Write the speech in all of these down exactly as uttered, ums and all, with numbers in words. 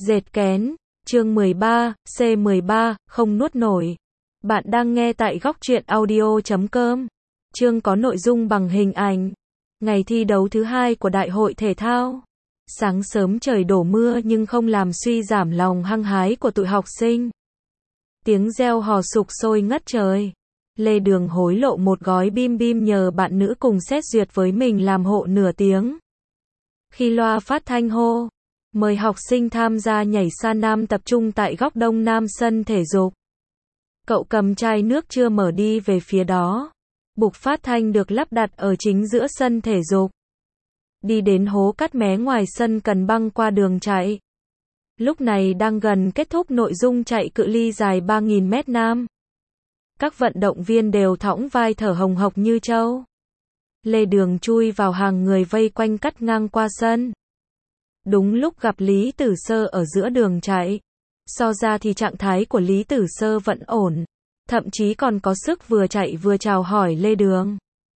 Dệt kén, chương mười ba, C mười ba, không nuốt nổi. Bạn đang nghe tại góc truyện audio chấm com. Chương có nội dung bằng hình ảnh. Ngày thi đấu thứ hai của đại hội thể thao. Sáng sớm trời đổ mưa nhưng không làm suy giảm lòng hăng hái của tụi học sinh. Tiếng reo hò sục sôi ngất trời. Lê Đường hối lộ một gói bim bim nhờ bạn nữ cùng xét duyệt với mình làm hộ nửa tiếng. Khi loa phát thanh hô, mời học sinh tham gia nhảy sa nam tập trung tại góc đông nam sân thể dục. Cậu cầm chai nước chưa mở đi về phía đó. Bục phát thanh được lắp đặt ở chính giữa sân thể dục. Đi đến hố cắt mé ngoài sân cần băng qua đường chạy. Lúc này đang gần kết thúc nội dung chạy cự ly dài ba nghìn mét nam. Các vận động viên đều thõng vai thở hồng hộc như trâu. Lê Đường chui vào hàng người vây quanh cắt ngang qua sân. Đúng lúc gặp Lý Tử Sơ ở giữa đường chạy. So ra thì trạng thái của Lý Tử Sơ vẫn ổn. Thậm chí còn có sức vừa chạy vừa chào hỏi Lê Đường.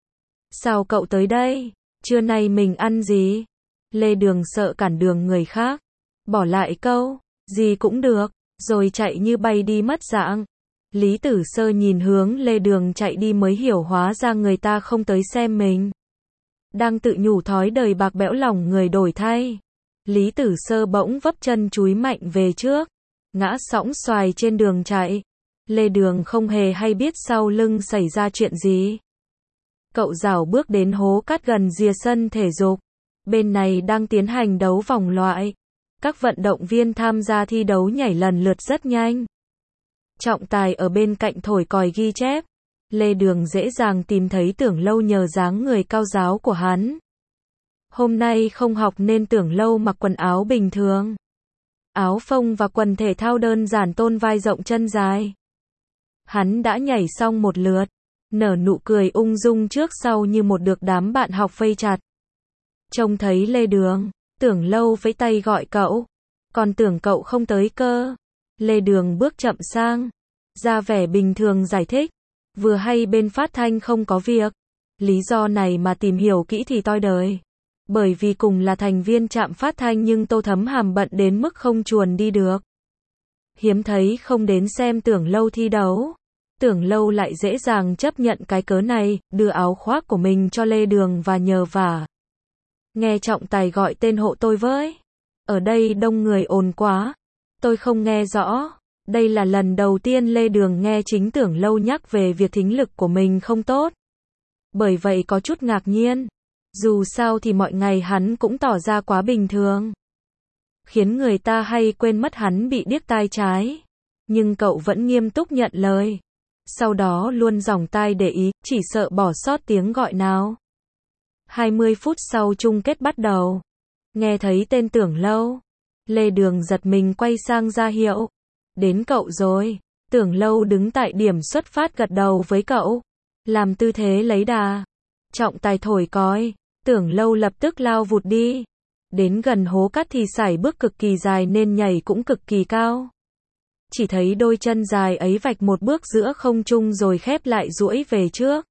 Sao cậu tới đây? Trưa nay mình ăn gì? Lê Đường sợ cản đường người khác. Bỏ lại câu, gì cũng được, rồi chạy như bay đi mất dạng. Lý Tử Sơ nhìn hướng Lê Đường chạy đi mới hiểu hóa ra người ta không tới xem mình. Đang tự nhủ thói đời bạc bẽo lòng người đổi thay. Lý Tử Sơ bỗng vấp chân chúi mạnh về trước. Ngã sõng xoài trên đường chạy. Lê Đường không hề hay biết sau lưng xảy ra chuyện gì. Cậu rảo bước đến hố cát gần rìa sân thể dục. Bên này đang tiến hành đấu vòng loại. Các vận động viên tham gia thi đấu nhảy lần lượt rất nhanh. Trọng tài ở bên cạnh thổi còi ghi chép. Lê Đường dễ dàng tìm thấy Tưởng Lâu nhờ dáng người cao ráo của hắn. Hôm nay không học nên Tưởng Lâu mặc quần áo bình thường. Áo phông và quần thể thao đơn giản tôn vai rộng chân dài. Hắn đã nhảy xong một lượt. Nở nụ cười ung dung trước sau như một được đám bạn học vây chặt. Trông thấy Lê Đường, Tưởng Lâu vẫy tay gọi cậu. Còn tưởng cậu không tới cơ. Lê Đường bước chậm sang. Ra vẻ bình thường giải thích. Vừa hay bên phát thanh không có việc. Lý do này mà tìm hiểu kỹ thì toi đời. Bởi vì cùng là thành viên trạm phát thanh nhưng Tô Thấm Hàm bận đến mức không chuồn đi được. Hiếm thấy không đến xem Tưởng Lâu thi đấu. Tưởng Lâu lại dễ dàng chấp nhận cái cớ này, đưa áo khoác của mình cho Lê Đường và nhờ vả. Nghe trọng tài gọi tên hộ tôi với. Ở đây đông người ồn quá. Tôi không nghe rõ. Đây là lần đầu tiên Lê Đường nghe chính Tưởng Lâu nhắc về việc thính lực của mình không tốt. Bởi vậy có chút ngạc nhiên. Dù sao thì mọi ngày hắn cũng tỏ ra quá bình thường. Khiến người ta hay quên mất hắn bị điếc tai trái. Nhưng cậu vẫn nghiêm túc nhận lời. Sau đó luôn dòng tai để ý, chỉ sợ bỏ sót tiếng gọi nào. hai mươi phút sau chung kết bắt đầu. Nghe thấy tên Tưởng Lâu. Lê Đường giật mình quay sang ra hiệu. Đến cậu rồi. Tưởng Lâu đứng tại điểm xuất phát gật đầu với cậu. Làm tư thế lấy đà. Trọng tài thổi còi. Tưởng Lâu lập tức lao vụt đi. Đến gần hố cát thì sải bước cực kỳ dài nên nhảy cũng cực kỳ cao. Chỉ thấy đôi chân dài ấy vạch một bước giữa không trung rồi khép lại duỗi về trước.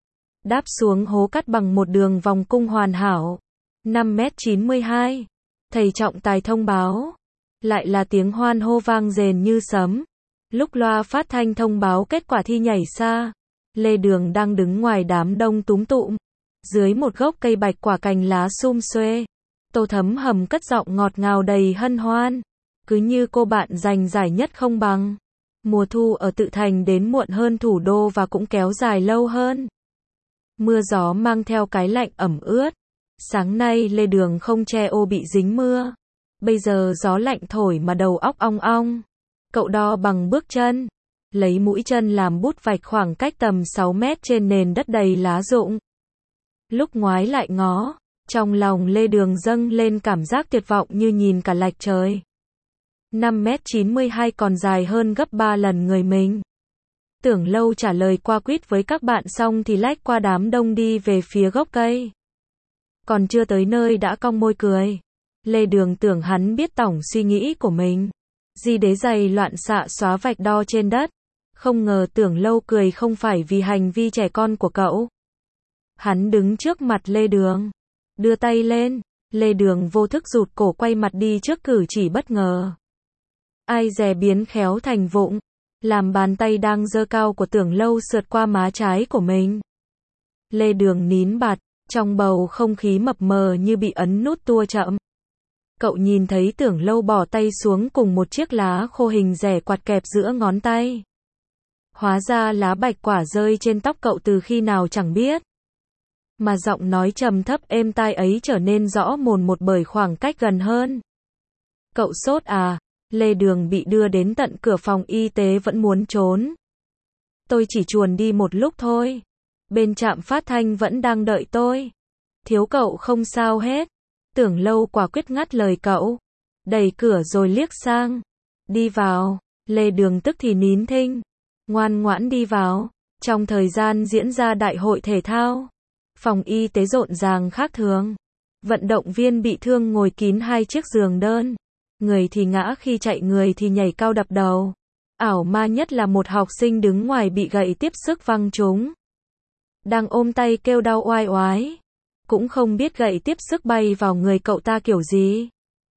Đáp xuống hố cát bằng một đường vòng cung hoàn hảo. năm mét chín mươi hai. Thầy trọng tài thông báo. Lại là tiếng hoan hô vang rền như sấm. Lúc loa phát thanh thông báo kết quả thi nhảy xa. Lê Đường đang đứng ngoài đám đông túm tụm. Dưới một gốc cây bạch quả cành lá sum xuê. Tô Thấm Hầm cất giọng ngọt ngào đầy hân hoan. Cứ như cô bạn giành giải nhất không bằng. Mùa thu ở Tự Thành đến muộn hơn thủ đô và cũng kéo dài lâu hơn. Mưa gió mang theo cái lạnh ẩm ướt. Sáng nay Lê Đường không che ô bị dính mưa. Bây giờ gió lạnh thổi mà đầu óc ong ong. Cậu đo bằng bước chân. Lấy mũi chân làm bút vạch khoảng cách tầm sáu mét trên nền đất đầy lá rụng. Lúc ngoái lại ngó. Trong lòng Lê Đường dâng lên cảm giác tuyệt vọng như nhìn cả lạch trời. năm mét chín mươi hai còn dài hơn gấp ba lần người mình. Tưởng Lâu trả lời qua quýt với các bạn xong thì lách qua đám đông đi về phía gốc cây. Còn chưa tới nơi đã cong môi cười. Lê Đường tưởng hắn biết tổng suy nghĩ của mình. Di đế giày loạn xạ xóa vạch đo trên đất. Không ngờ Tưởng Lâu cười không phải vì hành vi trẻ con của cậu. Hắn đứng trước mặt Lê Đường. Đưa tay lên. Lê Đường vô thức rụt cổ quay mặt đi trước cử chỉ bất ngờ. ai dè biến khéo thành vụng, làm bàn tay đang giơ cao của Tưởng Lâu sượt qua má trái của mình. Lê Đường nín bặt, trong bầu không khí mập mờ như bị ấn nút tua chậm. Cậu nhìn thấy Tưởng Lâu bỏ tay xuống cùng một chiếc lá khô hình rẻ quạt kẹp giữa ngón tay. Hóa ra lá bạch quả rơi trên tóc cậu từ khi nào chẳng biết. Mà giọng nói trầm thấp êm tai ấy trở nên rõ mồn một bởi khoảng cách gần hơn. Cậu sốt à? Lê Đường bị đưa đến tận cửa phòng y tế vẫn muốn trốn. Tôi chỉ chuồn đi một lúc thôi. Bên trạm phát thanh vẫn đang đợi tôi. Thiếu cậu không sao hết. Tưởng Lâu quả quyết ngắt lời cậu. Đẩy cửa rồi liếc sang. Đi vào. Lê Đường tức thì nín thinh. Ngoan ngoãn đi vào. Trong thời gian diễn ra đại hội thể thao, phòng y tế rộn ràng khác thường. Vận động viên bị thương ngồi kín hai chiếc giường đơn. Người thì ngã khi chạy, người thì nhảy cao đập đầu. Ảo ma nhất là một học sinh đứng ngoài bị gậy tiếp sức văng trúng. Đang ôm tay kêu đau oai oái. Cũng không biết gậy tiếp sức bay vào người cậu ta kiểu gì.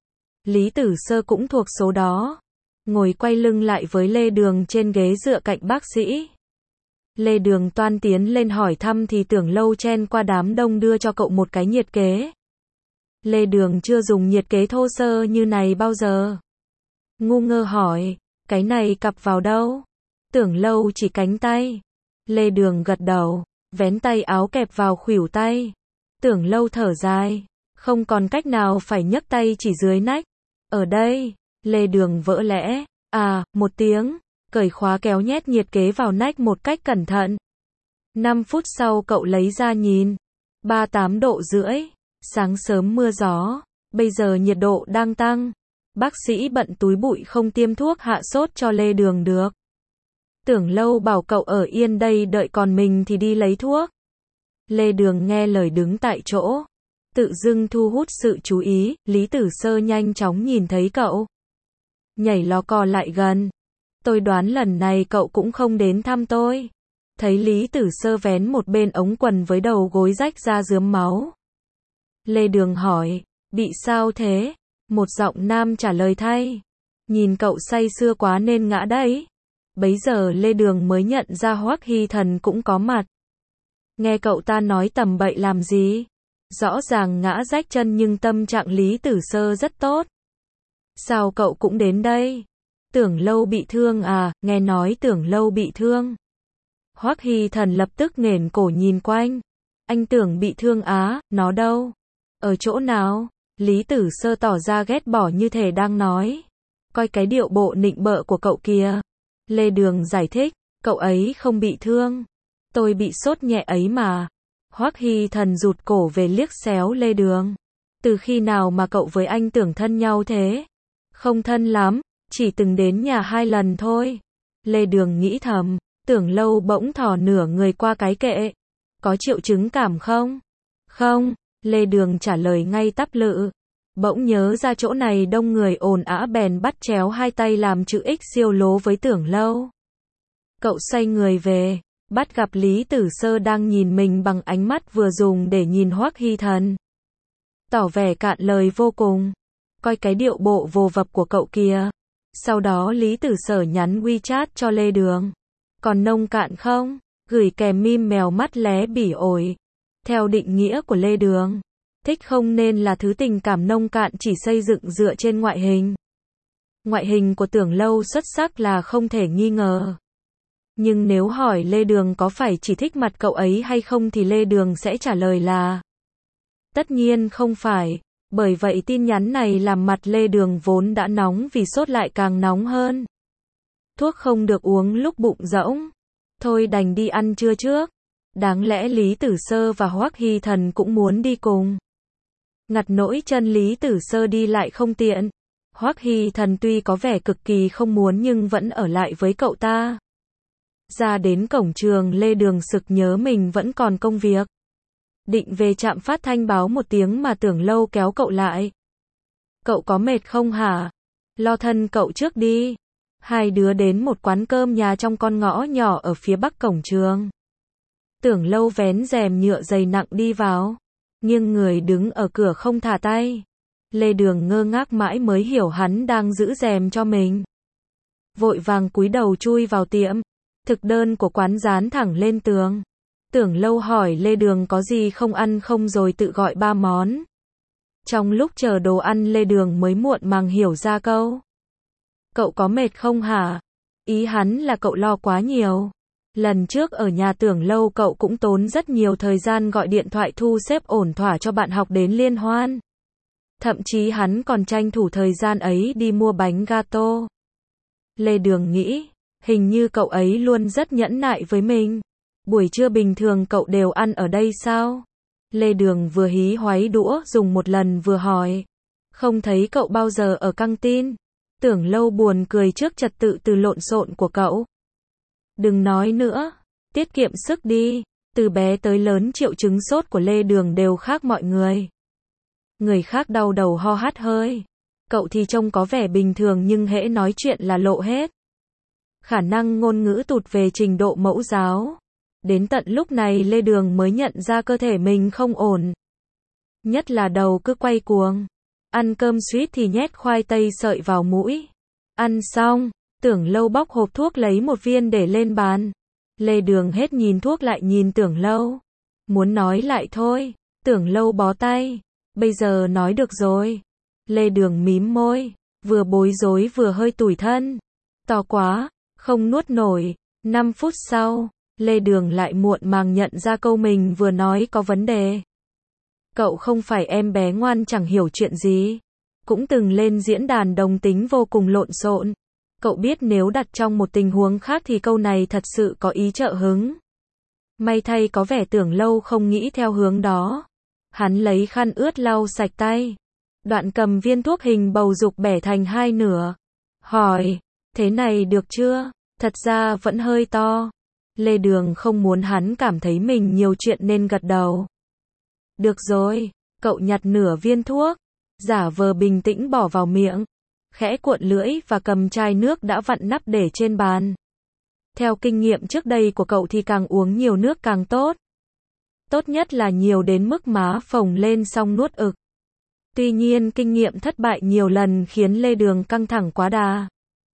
Lý Tử Sơ cũng thuộc số đó. Ngồi quay lưng lại với Lê Đường trên ghế dựa cạnh bác sĩ. Lê Đường toan tiến lên hỏi thăm thì Tưởng Lâu chen qua đám đông đưa cho cậu một cái nhiệt kế. Lê Đường chưa dùng nhiệt kế thô sơ như này bao giờ. Ngu ngơ hỏi, cái này cặp vào đâu? Tưởng Lâu chỉ cánh tay. Lê Đường gật đầu, vén tay áo kẹp vào khuỷu tay. Tưởng Lâu thở dài, không còn cách nào phải nhấc tay chỉ dưới nách. Ở đây, Lê Đường vỡ lẽ, à, một tiếng, cởi khóa kéo nhét nhiệt kế vào nách một cách cẩn thận. Năm phút sau cậu lấy ra nhìn, ba mươi tám độ rưỡi, sáng sớm mưa gió, bây giờ nhiệt độ đang tăng. Bác sĩ bận túi bụi không tiêm thuốc hạ sốt cho Lê Đường được. Tưởng Lâu bảo cậu ở yên đây đợi còn mình thì đi lấy thuốc. Lê Đường nghe lời đứng tại chỗ, tự dưng thu hút sự chú ý. Lý Tử Sơ nhanh chóng nhìn thấy cậu, nhảy lò cò lại gần. Tôi đoán lần này cậu cũng không đến thăm tôi. Thấy Lý Tử Sơ vén một bên ống quần với đầu gối rách ra rướm máu. Lê Đường hỏi, bị sao thế? Một giọng nam trả lời thay, nhìn cậu say sưa quá nên ngã đấy. Bấy giờ Lê Đường mới nhận ra Hoắc Hy Thần cũng có mặt. Nghe cậu ta nói tầm bậy làm gì? Rõ ràng ngã rách chân nhưng tâm trạng Lý Tử Sơ rất tốt. Sao cậu cũng đến đây? Tưởng Lâu bị thương à? Nghe nói Tưởng Lâu bị thương. Hoắc Hy Thần lập tức nghển cổ nhìn quanh. Anh Tưởng bị thương á? Nó đâu? Ở chỗ nào? Lý Tử Sơ tỏ ra ghét bỏ như thể đang nói. Coi cái điệu bộ nịnh bợ của cậu kìa. Lê Đường giải thích, cậu ấy không bị thương. Tôi bị sốt nhẹ ấy mà. Hoắc Hy Thần rụt cổ về liếc xéo Lê Đường. Từ khi nào mà cậu với anh Tưởng thân nhau thế? Không thân lắm, chỉ từng đến nhà hai lần thôi. Lê Đường nghĩ thầm, Tưởng Lâu bỗng thò nửa người qua cái kệ. Có triệu chứng cảm không? Không, Lê Đường trả lời ngay tắp lự. Bỗng nhớ ra chỗ này đông người ồn ào bèn bắt chéo hai tay làm chữ X siêu lố với Tưởng Lâu. Cậu xoay người về, bắt gặp Lý Tử Sơ đang nhìn mình bằng ánh mắt vừa dùng để nhìn Hoắc Hy Thần. Tỏ vẻ cạn lời vô cùng. Coi cái điệu bộ vồ vập của cậu kìa. Sau đó Lý Tử Sở nhắn WeChat cho Lê Đường. Còn nông cạn không? Gửi kèm meme mèo mắt lé bỉ ổi. Theo định nghĩa của Lê Đường, thích không nên là thứ tình cảm nông cạn chỉ xây dựng dựa trên ngoại hình. Ngoại hình của Tưởng Lâu xuất sắc là không thể nghi ngờ. Nhưng nếu hỏi Lê Đường có phải chỉ thích mặt cậu ấy hay không thì Lê Đường sẽ trả lời là tất nhiên không phải. Bởi vậy tin nhắn này làm mặt Lê Đường vốn đã nóng vì sốt lại càng nóng hơn. Thuốc không được uống lúc bụng rỗng. Thôi đành đi ăn trưa trước. Đáng lẽ Lý Tử Sơ và Hoắc Hy Thần cũng muốn đi cùng. Ngặt nỗi chân Lý Tử Sơ đi lại không tiện. Hoắc Hy Thần tuy có vẻ cực kỳ không muốn nhưng vẫn ở lại với cậu ta. Ra đến cổng trường Lê Đường sực nhớ mình vẫn còn công việc. Định về trạm phát thanh báo một tiếng mà Tưởng Lâu kéo cậu lại. Cậu có mệt không hả? Lo thân cậu trước đi. Hai đứa đến một quán cơm nhà trong con ngõ nhỏ ở phía bắc cổng trường. Tưởng Lâu vén rèm nhựa dày nặng đi vào. Nghiêng người đứng ở cửa không thả tay. Lê Đường ngơ ngác mãi mới hiểu hắn đang giữ rèm cho mình. vội vàng cúi đầu chui vào tiệm. Thực đơn của quán dán thẳng lên tường. Tưởng Lâu hỏi Lê Đường có gì không ăn không rồi tự gọi ba món. Trong lúc chờ đồ ăn Lê Đường mới muộn màng hiểu ra câu. Cậu có mệt không hả? Ý hắn là cậu lo quá nhiều. Lần trước ở nhà Tưởng Lâu cậu cũng tốn rất nhiều thời gian gọi điện thoại thu xếp ổn thỏa cho bạn học đến liên hoan. Thậm chí hắn còn tranh thủ thời gian ấy đi mua bánh gato. Lê Đường nghĩ, hình như cậu ấy luôn rất nhẫn nại với mình. Buổi trưa bình thường cậu đều ăn ở đây sao? Lê Đường vừa hí hoáy đũa dùng một lần vừa hỏi. Không thấy cậu bao giờ ở căng tin. Tưởng Lâu buồn cười trước trật tự từ lộn xộn của cậu. Đừng nói nữa, tiết kiệm sức đi. Từ bé tới lớn triệu chứng sốt của Lê Đường đều khác mọi người. Người khác đau đầu ho hắt hơi. Cậu thì trông có vẻ bình thường nhưng hễ nói chuyện là lộ hết. Khả năng ngôn ngữ tụt về trình độ mẫu giáo. Đến tận lúc này Lê Đường mới nhận ra cơ thể mình không ổn. Nhất là đầu cứ quay cuồng. Ăn cơm suýt thì nhét khoai tây sợi vào mũi. Ăn xong, Tưởng Lâu bóc hộp thuốc lấy một viên để lên bàn. Lê Đường hết nhìn thuốc lại nhìn Tưởng Lâu. Muốn nói lại thôi. Tưởng Lâu bó tay. Bây giờ nói được rồi. Lê Đường mím môi. Vừa bối rối vừa hơi tủi thân. To quá, không nuốt nổi. năm phút sau, Lê Đường lại muộn màng nhận ra câu mình vừa nói có vấn đề. Cậu không phải em bé ngoan chẳng hiểu chuyện gì. Cũng từng lên diễn đàn đồng tính vô cùng lộn xộn. Cậu biết nếu đặt trong một tình huống khác thì câu này thật sự có ý trợ hứng. May thay có vẻ Tưởng Lâu không nghĩ theo hướng đó. Hắn lấy khăn ướt lau sạch tay. Đoạn cầm viên thuốc hình bầu dục bẻ thành hai nửa. Hỏi, thế này được chưa? Thật ra vẫn hơi to. Lê Đường không muốn hắn cảm thấy mình nhiều chuyện nên gật đầu. Được rồi, cậu nhặt nửa viên thuốc, giả vờ bình tĩnh bỏ vào miệng, khẽ cuộn lưỡi và cầm chai nước đã vặn nắp để trên bàn. Theo kinh nghiệm trước đây của cậu thì càng uống nhiều nước càng tốt. Tốt nhất là nhiều đến mức má phồng lên xong nuốt ực. Tuy nhiên kinh nghiệm thất bại nhiều lần khiến Lê Đường căng thẳng quá đà.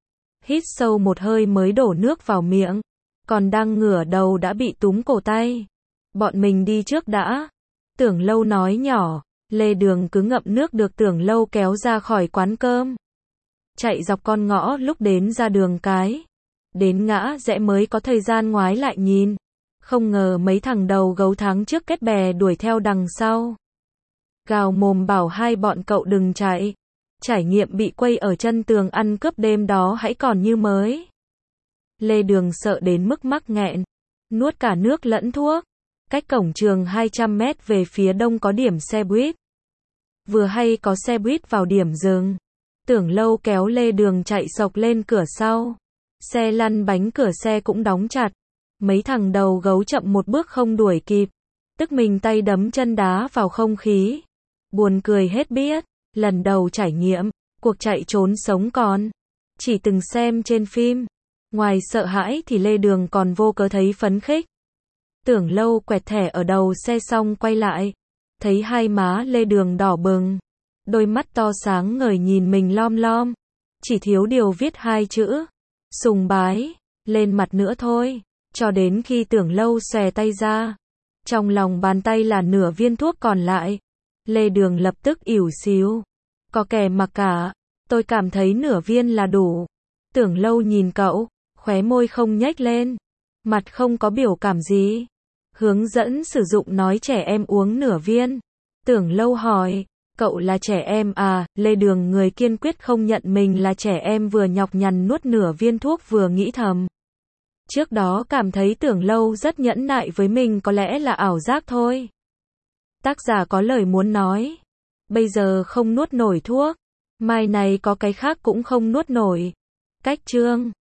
Hít sâu một hơi mới đổ nước vào miệng, còn đang ngửa đầu đã bị túm cổ tay. Bọn mình đi trước đã. Tưởng Lâu nói nhỏ. Lê Đường cứ ngậm nước được Tưởng Lâu kéo ra khỏi quán cơm. Chạy dọc con ngõ lúc đến ra đường cái. Đến ngã rẽ mới có thời gian ngoái lại nhìn. Không ngờ mấy thằng đầu gấu tháng trước kết bè đuổi theo đằng sau. Gào mồm bảo hai bọn cậu đừng chạy. Trải nghiệm bị quây ở chân tường ăn cướp đêm đó hãy còn như mới. Lê Đường sợ đến mức mắc nghẹn. Nuốt cả nước lẫn thuốc. Cách cổng trường hai trăm mét về phía đông có điểm xe buýt. Vừa hay có xe buýt vào điểm dừng. Tưởng Lâu kéo Lê Đường chạy sộc lên cửa sau. Xe lăn bánh cửa xe cũng đóng chặt. Mấy thằng đầu gấu chậm một bước không đuổi kịp. Tức mình tay đấm chân đá vào không khí. Buồn cười hết biết. Lần đầu trải nghiệm cuộc chạy trốn sống còn chỉ từng xem trên phim. Ngoài sợ hãi thì Lê Đường còn vô cớ thấy phấn khích. Tưởng Lâu quẹt thẻ ở đầu xe xong quay lại. Thấy hai má Lê Đường đỏ bừng. Đôi mắt to sáng ngời nhìn mình lom lom. Chỉ thiếu điều viết hai chữ. Sùng bái. Lên mặt nữa thôi. Cho đến khi Tưởng Lâu xòe tay ra. Trong lòng bàn tay là nửa viên thuốc còn lại. Lê Đường lập tức ỉu xìu. Có kẻ mặc cả. Tôi cảm thấy nửa viên là đủ. Tưởng Lâu nhìn cậu. Khóe môi không nhếch lên. Mặt không có biểu cảm gì. Hướng dẫn sử dụng nói trẻ em uống nửa viên. Tưởng Lâu hỏi. Cậu là trẻ em à? Lê Đường người kiên quyết không nhận mình là trẻ em vừa nhọc nhằn nuốt nửa viên thuốc vừa nghĩ thầm. Trước đó cảm thấy Tưởng Lâu rất nhẫn nại với mình có lẽ là ảo giác thôi. Tác giả có lời muốn nói. Bây giờ không nuốt nổi thuốc. Mai này có cái khác cũng không nuốt nổi. Cách chương